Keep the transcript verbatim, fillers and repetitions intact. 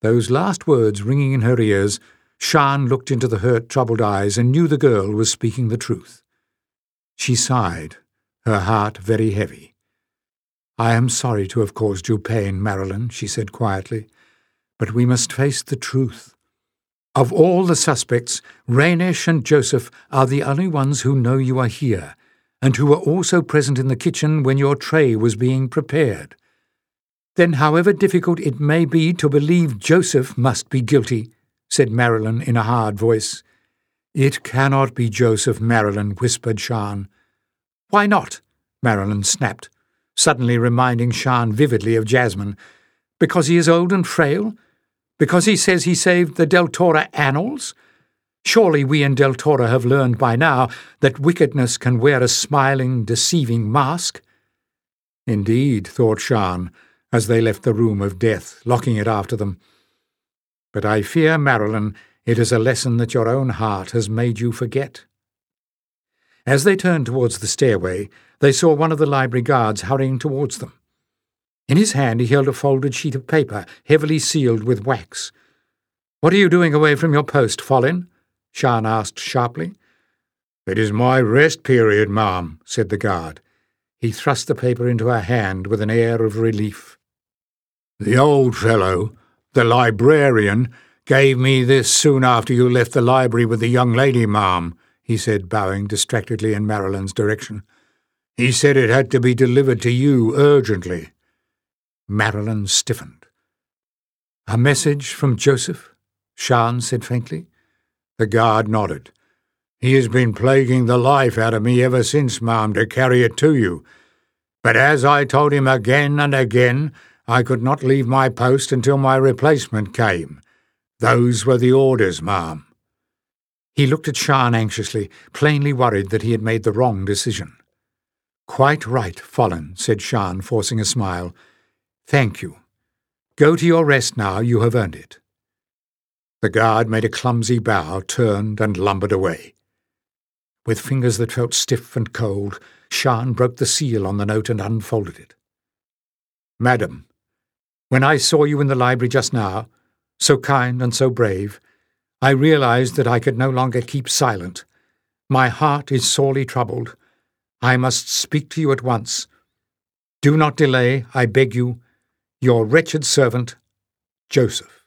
Those last words ringing in her ears, Sian looked into the hurt, troubled eyes and knew the girl was speaking the truth. She sighed, her heart very heavy. "I am sorry to have caused you pain, Marilyn," she said quietly, "but we must face the truth. Of all the suspects, Raynish and Joseph are the only ones who know you are here, and who were also present in the kitchen when your tray was being prepared. Then, however difficult it may be to believe Joseph must be guilty," said Marilyn in a hard voice. "It cannot be Joseph, Marilyn," whispered Sian. "Why not?" Marilyn snapped, suddenly reminding Sian vividly of Jasmine. "Because he is old and frail? Because he says he saved the Del Torre annals? Surely we in Del Torre have learned by now that wickedness can wear a smiling, deceiving mask." Indeed, thought Sian, as they left the room of death, locking it after them. "But I fear, Marilyn, it is a lesson that your own heart has made you forget." As they turned towards the stairway, they saw one of the library guards hurrying towards them. In his hand he held a folded sheet of paper, heavily sealed with wax. "What are you doing away from your post, Follin?" Sian asked sharply. "It is my rest period, ma'am," said the guard. He thrust the paper into her hand with an air of relief. "The old fellow, the librarian, gave me this soon after you left the library with the young lady, ma'am," he said, bowing distractedly in Marilyn's direction. "He said it had to be delivered to you urgently." Marilyn stiffened. "A message from Joseph?" Sian said faintly. The guard nodded. "He has been plaguing the life out of me ever since, ma'am, to carry it to you. But as I told him again and again, I could not leave my post until my replacement came. Those were the orders, ma'am." He looked at Sian anxiously, plainly worried that he had made the wrong decision. "Quite right, Follin," said Sian, forcing a smile. "Thank you. Go to your rest now, you have earned it." The guard made a clumsy bow, turned and lumbered away. With fingers that felt stiff and cold, Sian broke the seal on the note and unfolded it. "Madam, when I saw you in the library just now, so kind and so brave, I realized that I could no longer keep silent. My heart is sorely troubled. I must speak to you at once. Do not delay, I beg you. Your wretched servant, Joseph."